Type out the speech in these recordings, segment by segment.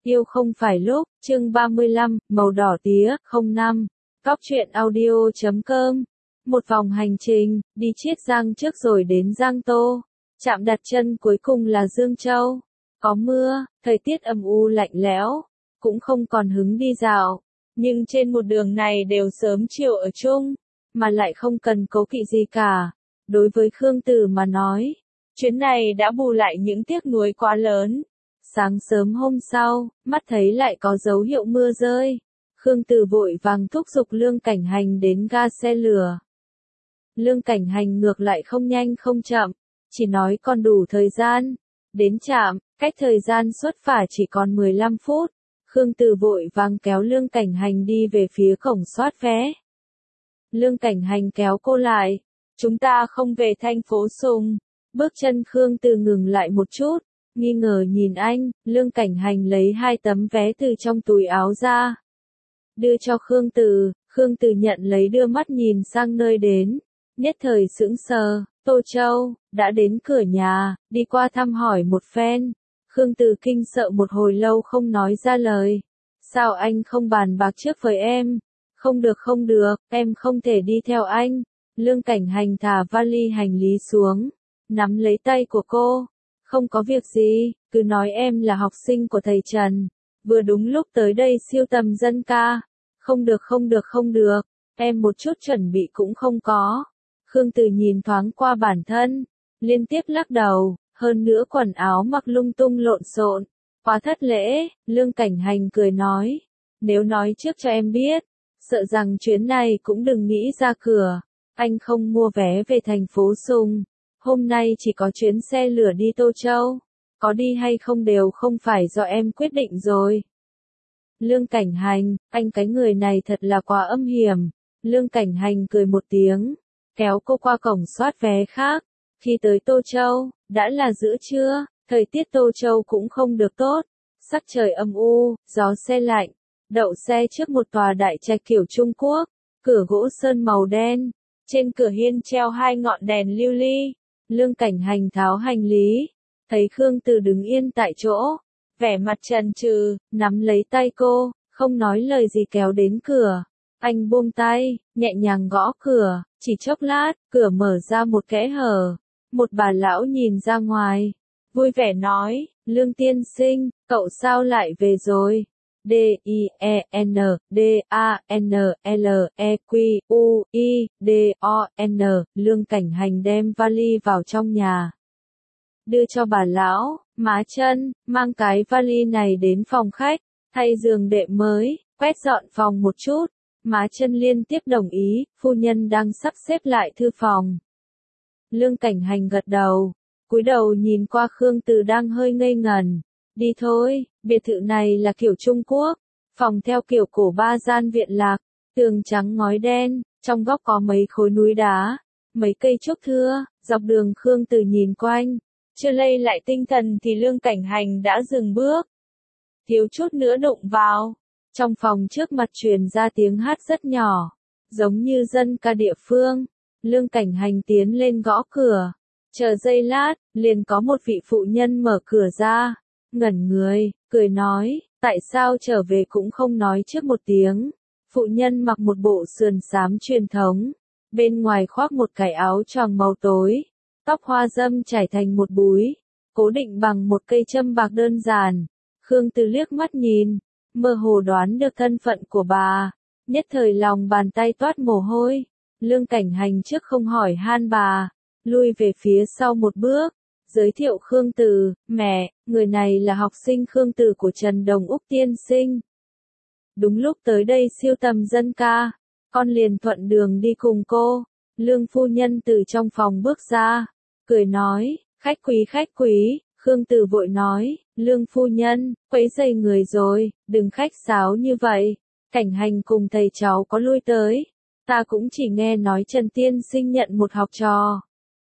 Yêu không phải lúc, chương 35, màu đỏ tía, 05. Cóc truyện audio.com. Một vòng hành trình, đi Chiết Giang trước rồi đến Giang Tô. Trạm đặt chân cuối cùng là Dương Châu. Có mưa, thời tiết âm u lạnh lẽo, cũng không còn hứng đi dạo. Nhưng trên một đường này đều sớm chiều ở chung, mà lại không cần cố kỵ gì cả. Đối với Khương Tử mà nói, chuyến này đã bù lại những tiếc nuối quá lớn. Sáng sớm hôm sau, mắt thấy lại có dấu hiệu mưa rơi. Khương Tử vội vàng thúc giục Lương Cảnh Hành đến ga xe lửa. Lương Cảnh Hành ngược lại không nhanh không chậm, chỉ nói còn đủ thời gian. Đến trạm, cách thời gian xuất phát chỉ còn 15 phút. Khương Tử vội vàng kéo Lương Cảnh Hành đi về phía cổng soát vé. Lương Cảnh Hành kéo cô lại. Chúng ta không về thành phố Sùng. Bước chân Khương Tử ngừng lại một chút, nghi ngờ nhìn anh. Lương Cảnh Hành lấy 2 tấm vé từ trong túi áo ra, đưa cho Khương Tử. Khương Tử nhận lấy đưa mắt nhìn sang nơi đến, nhất thời sững sờ. Tô Châu, đã đến cửa nhà, đi qua thăm hỏi một phen. Khương Tử kinh sợ một hồi lâu không nói ra lời. Sao anh không bàn bạc trước với em? Không được, em không thể đi theo anh. Lương Cảnh Hành thả vali hành lý xuống, nắm lấy tay của cô. Không có việc gì, cứ nói em là học sinh của thầy Trần, vừa đúng lúc tới đây siêu tầm dân ca. Không được, em một chút chuẩn bị cũng không có. Khương Tử nhìn thoáng qua bản thân, liên tiếp lắc đầu, hơn nữa quần áo mặc lung tung lộn xộn, quá thất lễ. Lương Cảnh Hành cười nói, nếu nói trước cho em biết, sợ rằng chuyến này cũng đừng nghĩ ra cửa. Anh không mua vé về thành phố Sùng, hôm nay chỉ có chuyến xe lửa đi Tô Châu, có đi hay không đều không phải do em quyết định rồi. Lương Cảnh Hành, anh cái người này thật là quá âm hiểm. Lương Cảnh Hành cười một tiếng, kéo cô qua cổng soát vé khác. Khi tới Tô Châu, đã là giữa trưa, thời tiết Tô Châu cũng không được tốt, sắc trời âm u, gió se lạnh. Đậu xe trước một tòa đại trạch kiểu Trung Quốc, cửa gỗ sơn màu đen, trên cửa hiên treo 2 ngọn đèn lưu ly. Lương Cảnh Hành tháo hành lý, thấy Khương Tử đứng yên tại chỗ, vẻ mặt chần chừ, nắm lấy tay cô, không nói lời gì kéo đến cửa. Anh buông tay, nhẹ nhàng gõ cửa, chỉ chốc lát, cửa mở ra một kẽ hở. Một bà lão nhìn ra ngoài, vui vẻ nói, Lương tiên sinh, cậu sao lại về rồi? D-I-E-N-D-A-N-L-E-Q-U-I-D-O-N. Lương Cảnh Hành đem vali vào trong nhà, đưa cho bà lão. Má chân, mang cái vali này đến phòng khách, thay giường đệm mới, quét dọn phòng một chút. Má chân liên tiếp đồng ý, phu nhân đang sắp xếp lại thư phòng. Lương Cảnh Hành gật đầu, cúi đầu nhìn qua Khương Tử đang hơi ngây ngẩn. Đi thôi, biệt thự này là kiểu Trung Quốc, phòng theo kiểu cổ 3 gian viện lạc, tường trắng ngói đen, trong góc có mấy khối núi đá, mấy cây trúc thưa. Dọc đường Khương Tử nhìn quanh, chưa lay lại tinh thần thì Lương Cảnh Hành đã dừng bước, thiếu chút nữa đụng vào. Trong phòng trước mặt truyền ra tiếng hát rất nhỏ, giống như dân ca địa phương. Lương Cảnh Hành tiến lên gõ cửa, chờ giây lát, liền có một vị phụ nhân mở cửa ra, ngẩn người, cười nói, tại sao trở về cũng không nói trước một tiếng. Phụ nhân mặc một bộ sườn xám truyền thống, bên ngoài khoác một cái áo choàng màu tối, tóc hoa dâm trải thành một búi, cố định bằng một cây châm bạc đơn giản. Khương Tử liếc mắt nhìn, mơ hồ đoán được thân phận của bà, nhất thời lòng bàn tay toát mồ hôi. Lương Cảnh Hành trước không hỏi han bà, lui về phía sau một bước, giới thiệu Khương Tử, mẹ, người này là học sinh Khương Tử của Trần Đồng Úc tiên sinh. Đúng lúc tới đây siêu tầm dân ca, con liền thuận đường đi cùng cô. Lương phu nhân từ trong phòng bước ra, cười nói, khách quý. Khương Tử vội nói, Lương phu nhân, quấy rầy người rồi, đừng khách sáo như vậy. Cảnh Hành cùng thầy cháu có lui tới, ta cũng chỉ nghe nói Trần tiên sinh nhận một học trò,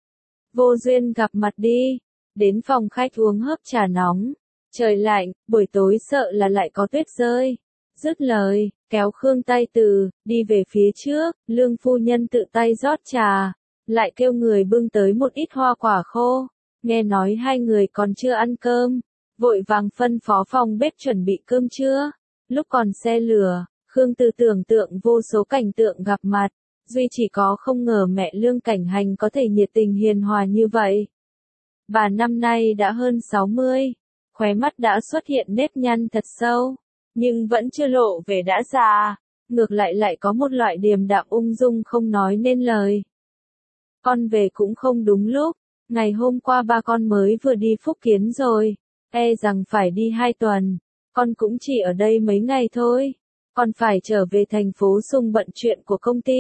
vô duyên gặp mặt đi. Đến phòng khách uống hớp trà nóng, trời lạnh, buổi tối sợ là lại có tuyết rơi. Dứt lời, kéo Khương tay Tử, đi về phía trước. Lương phu nhân tự tay rót trà, lại kêu người bưng tới một ít hoa quả khô. Nghe nói 2 người còn chưa ăn cơm, vội vàng phân phó phòng bếp chuẩn bị cơm trưa. Lúc còn xe lửa, Khương Từ tưởng tượng vô số cảnh tượng gặp mặt, duy chỉ có không ngờ mẹ Lương Cảnh Hành có thể nhiệt tình hiền hòa như vậy. Bà năm nay đã hơn 60, khóe mắt đã xuất hiện nếp nhăn thật sâu, nhưng vẫn chưa lộ vẻ đã già, ngược lại có một loại điềm đạm ung dung không nói nên lời. Con về cũng không đúng lúc, ngày hôm qua ba con mới vừa đi Phúc Kiến rồi, e rằng phải đi 2 tuần, con cũng chỉ ở đây mấy ngày thôi, còn phải trở về thành phố Sùng bận chuyện của công ty.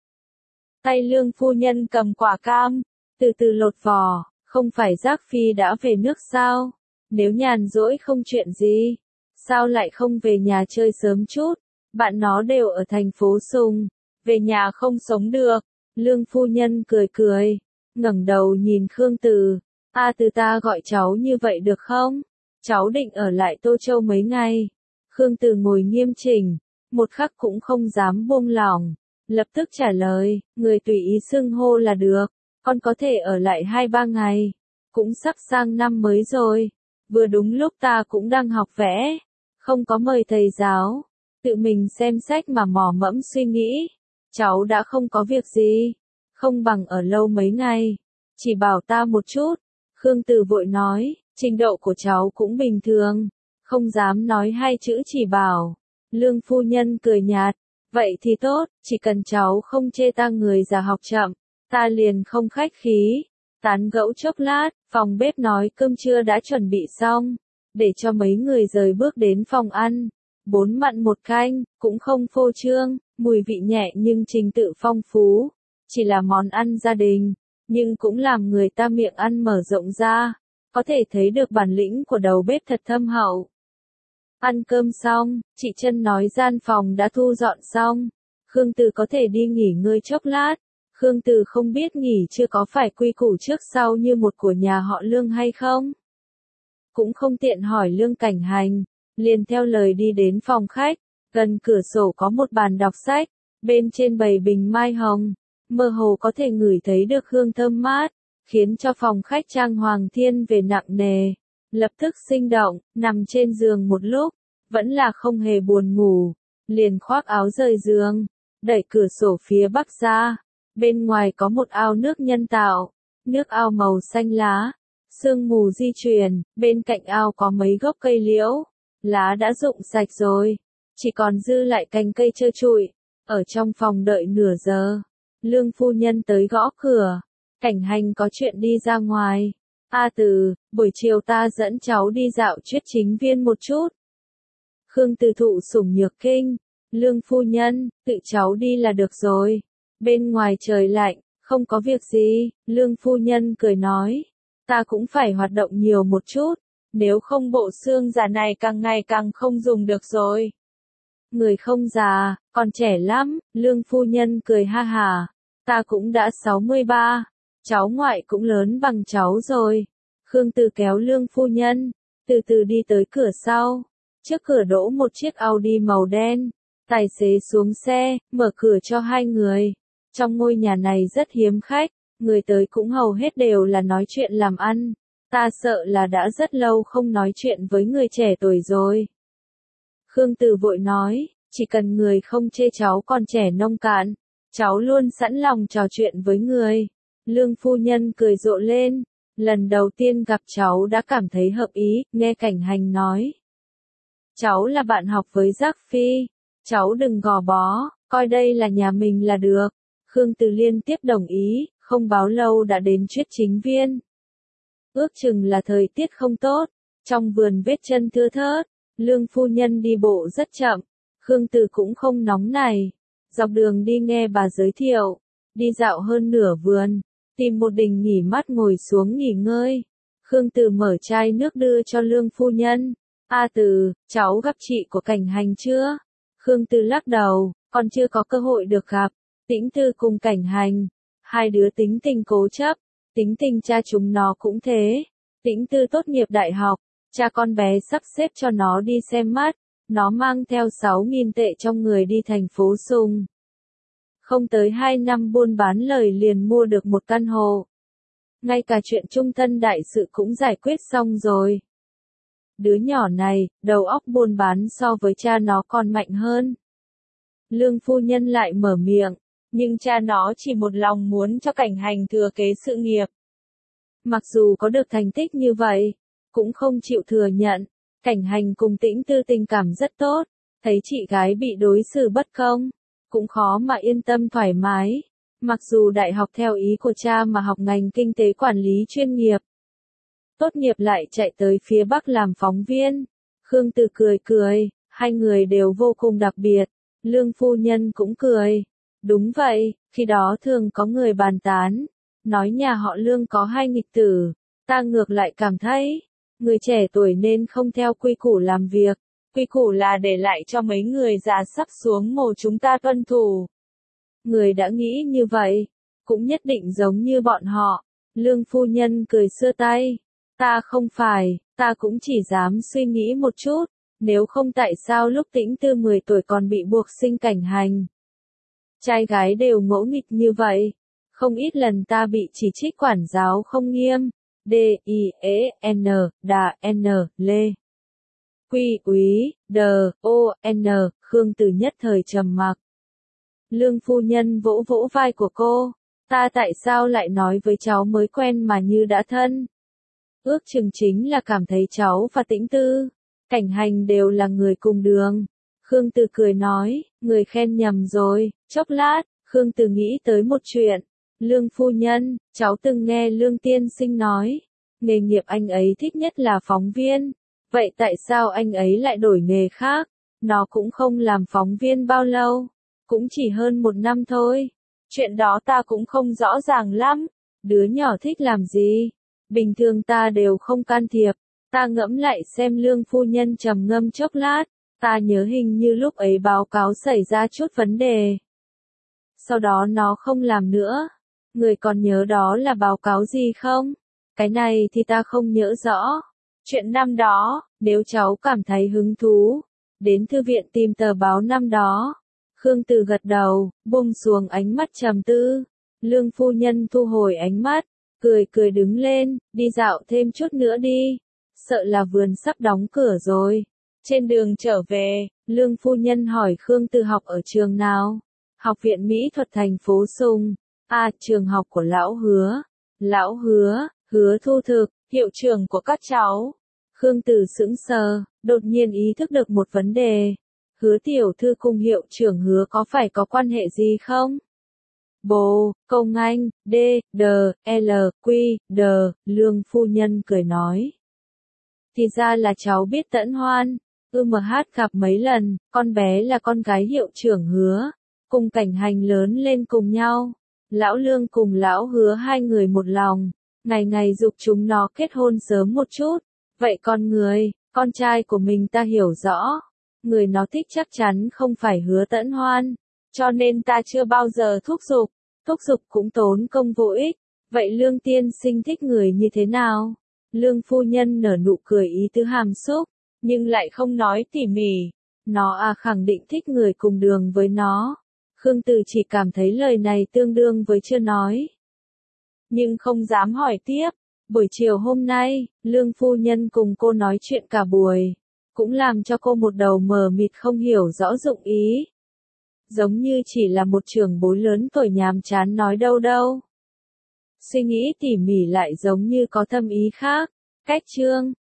Tay Lương phu nhân cầm quả cam, từ từ lột vỏ, không phải Giác Phi đã về nước sao? Nếu nhàn rỗi không chuyện gì, sao lại không về nhà chơi sớm chút? Bạn nó đều ở thành phố Sùng, về nhà không sống được. Lương phu nhân cười cười, ngẩng đầu nhìn Khương Từ. Từ ta gọi cháu như vậy được không? Cháu định ở lại Tô Châu mấy ngày. Khương Từ ngồi nghiêm chỉnh, một khắc cũng không dám buông lỏng, lập tức trả lời, người tùy ý xưng hô là được, con có thể ở lại 2-3 ngày, cũng sắp sang năm mới rồi, vừa đúng lúc ta cũng đang học vẽ, không có mời thầy giáo, tự mình xem sách mà mò mẫm suy nghĩ, cháu đã không có việc gì, không bằng ở lâu mấy ngày, chỉ bảo ta một chút. Khương Từ vội nói, trình độ của cháu cũng bình thường, không dám nói 2 chữ chỉ bảo. Lương phu nhân cười nhạt, vậy thì tốt, chỉ cần cháu không chê ta người già học chậm, ta liền không khách khí. Tán gẫu chốc lát, phòng bếp nói cơm trưa đã chuẩn bị xong, để cho mấy người rời bước đến phòng ăn. 4 mặn 1 canh, cũng không phô trương, mùi vị nhẹ nhưng trình tự phong phú. Chỉ là món ăn gia đình, nhưng cũng làm người ta miệng ăn mở rộng ra, có thể thấy được bản lĩnh của đầu bếp thật thâm hậu. Ăn cơm xong, chị Trân nói gian phòng đã thu dọn xong, Khương Từ có thể đi nghỉ ngơi chốc lát. Khương Từ không biết nghỉ chưa có phải quy củ trước sau như một của nhà họ Lương hay không. Cũng không tiện hỏi Lương Cảnh Hành, liền theo lời đi đến phòng khách, gần cửa sổ có một bàn đọc sách, bên trên bày bình mai hồng, mơ hồ có thể ngửi thấy được hương thơm mát, khiến cho phòng khách trang hoàng thiên về nặng nề. Lập tức sinh động, nằm trên giường một lúc, vẫn là không hề buồn ngủ, liền khoác áo rời giường, đẩy cửa sổ phía bắc ra, bên ngoài có một ao nước nhân tạo, nước ao màu xanh lá, sương mù di chuyển, bên cạnh ao có mấy gốc cây liễu, lá đã rụng sạch rồi, chỉ còn dư lại cành cây trơ trụi. Ở trong phòng đợi nửa giờ, Lương phu nhân tới gõ cửa, Cảnh Hành có chuyện đi ra ngoài. Từ, buổi chiều ta dẫn cháu đi dạo Triết Chính Viên một chút. Khương Từ thụ sủng nhược kinh, Lương phu nhân, tự cháu đi là được rồi. Bên ngoài trời lạnh, không có việc gì, Lương phu nhân cười nói. Ta cũng phải hoạt động nhiều một chút, nếu không bộ xương già này càng ngày càng không dùng được rồi. Người không già, còn trẻ lắm, Lương phu nhân cười ha hà. Ta cũng đã 63. Cháu ngoại cũng lớn bằng cháu rồi. Khương Từ kéo Lương phu nhân, từ từ đi tới cửa sau. Trước cửa đỗ một chiếc Audi màu đen. Tài xế xuống xe, mở cửa cho 2 người. Trong ngôi nhà này rất hiếm khách, người tới cũng hầu hết đều là nói chuyện làm ăn. Ta sợ là đã rất lâu không nói chuyện với người trẻ tuổi rồi. Khương Từ vội nói, chỉ cần người không chê cháu còn trẻ nông cạn, cháu luôn sẵn lòng trò chuyện với người. Lương phu nhân cười rộ lên, lần đầu tiên gặp cháu đã cảm thấy hợp ý, nghe Cảnh Hành nói. Cháu là bạn học với Giác Phi, cháu đừng gò bó, coi đây là nhà mình là được. Khương Từ liên tiếp đồng ý, không báo lâu đã đến Triết Chính Viên. Ước chừng là thời tiết không tốt, trong vườn vết chân thưa thớt, Lương phu nhân đi bộ rất chậm, Khương Từ cũng không nóng này. Dọc đường đi nghe bà giới thiệu, đi dạo hơn nửa vườn, tìm một đình nghỉ mát ngồi xuống nghỉ ngơi. Khương Từ mở chai nước đưa cho Lương phu nhân. Từ, cháu gặp chị của Cảnh Hành chưa? Khương Từ lắc đầu, còn chưa có cơ hội được gặp. Tĩnh Tư cùng Cảnh Hành, 2 đứa tính tình cố chấp, tính tình cha chúng nó cũng thế. Tĩnh Tư tốt nghiệp đại học, cha con bé sắp xếp cho nó đi xem mắt, nó mang theo 6.000 tệ trong người đi thành phố Sùng. Không tới 2 năm buôn bán lời liền mua được một căn hộ. Ngay cả chuyện trung thân đại sự cũng giải quyết xong rồi. Đứa nhỏ này, đầu óc buôn bán so với cha nó còn mạnh hơn. Lương phu nhân lại mở miệng, nhưng cha nó chỉ một lòng muốn cho Cảnh Hành thừa kế sự nghiệp. Mặc dù có được thành tích như vậy, cũng không chịu thừa nhận, Cảnh Hành cùng Tĩnh Tư tình cảm rất tốt, thấy chị gái bị đối xử bất công, cũng khó mà yên tâm thoải mái. Mặc dù đại học theo ý của cha mà học ngành kinh tế quản lý chuyên nghiệp, tốt nghiệp lại chạy tới phía Bắc làm phóng viên. Khương Từ cười cười, hai người đều vô cùng đặc biệt. Lương phu nhân cũng cười. Đúng vậy, khi đó thường có người bàn tán, nói nhà họ Lương có hai nghịch tử, ta ngược lại cảm thấy, người trẻ tuổi nên không theo quy củ làm việc, quy củ là để lại cho mấy người già sắp xuống mồ chúng ta tuân thủ. Người đã nghĩ như vậy, cũng nhất định giống như bọn họ. Lương phu nhân cười xua tay, ta không phải, ta cũng chỉ dám suy nghĩ một chút, nếu không tại sao lúc Tĩnh Tư 10 tuổi còn bị buộc sinh Cảnh Hành. Trai gái đều ngỗ nghịch như vậy, không ít lần ta bị chỉ trích quản giáo không nghiêm. D-I-E-N, đà N, lê. Quy úy, D-O-N, Khương Từ nhất thời trầm mặc. Lương phu nhân vỗ vỗ vai của cô, ta tại sao lại nói với cháu mới quen mà như đã thân? Ước chừng chính là cảm thấy cháu và Tĩnh Tư, Cảnh Hành đều là người cùng đường. Khương Từ cười nói, người khen nhầm rồi. Chốc lát, Khương Từ nghĩ tới một chuyện. Lương phu nhân, cháu từng nghe Lương tiên sinh nói, nghề nghiệp anh ấy thích nhất là phóng viên. Vậy tại sao anh ấy lại đổi nghề khác? Nó cũng không làm phóng viên bao lâu, cũng chỉ hơn 1 năm thôi. Chuyện đó ta cũng không rõ ràng lắm. Đứa nhỏ thích làm gì? Bình thường ta đều không can thiệp. Ta ngẫm lại xem. Lương phu nhân trầm ngâm chốc lát. Ta nhớ hình như lúc ấy báo cáo xảy ra chút vấn đề. Sau đó nó không làm nữa. Người còn nhớ đó là báo cáo gì không? Cái này thì ta không nhớ rõ. Chuyện năm đó, nếu cháu cảm thấy hứng thú, đến thư viện tìm tờ báo năm đó. Khương Từ gật đầu, buông xuống ánh mắt trầm tư. Lương phu nhân thu hồi ánh mắt, cười cười đứng lên, đi dạo thêm chút nữa đi. Sợ là vườn sắp đóng cửa rồi. Trên đường trở về, Lương phu nhân hỏi Khương Từ học ở trường nào? Học viện Mỹ thuật thành phố Sùng. À, trường học của lão Hứa. Lão Hứa, Hứa Thu Thực, hiệu trưởng của các cháu. Khương Từ sững sờ, đột nhiên ý thức được một vấn đề. Hứa tiểu thư cùng hiệu trưởng Hứa có phải có quan hệ gì không? Bồ, công anh, D, D, L, Q, D, Lương phu nhân cười nói. Thì ra là cháu biết Tẫn Hoan. MH gặp mấy lần, con bé là con gái hiệu trưởng Hứa, cùng Cảnh Hành lớn lên cùng nhau. Lão Lương cùng lão Hứa hai người một lòng, ngày ngày giục chúng nó kết hôn sớm một chút. Vậy con trai của mình ta hiểu rõ, người nó thích chắc chắn không phải Hứa Tẫn Hoan, cho nên ta chưa bao giờ thúc giục cũng tốn công vô ích. Vậy Lương tiên sinh thích người như thế nào? Lương phu nhân nở nụ cười ý tứ hàm xúc, nhưng lại không nói tỉ mỉ. Nó khẳng định thích người cùng đường với nó. Khương Từ chỉ cảm thấy lời này tương đương với chưa nói, nhưng không dám hỏi tiếp. Buổi chiều hôm nay, Lương phu nhân cùng cô nói chuyện cả buổi, cũng làm cho cô một đầu mờ mịt không hiểu rõ dụng ý. Giống như chỉ là một trưởng bối lớn tuổi nhàm chán nói đâu. Suy nghĩ tỉ mỉ lại giống như có thâm ý khác. Cách chương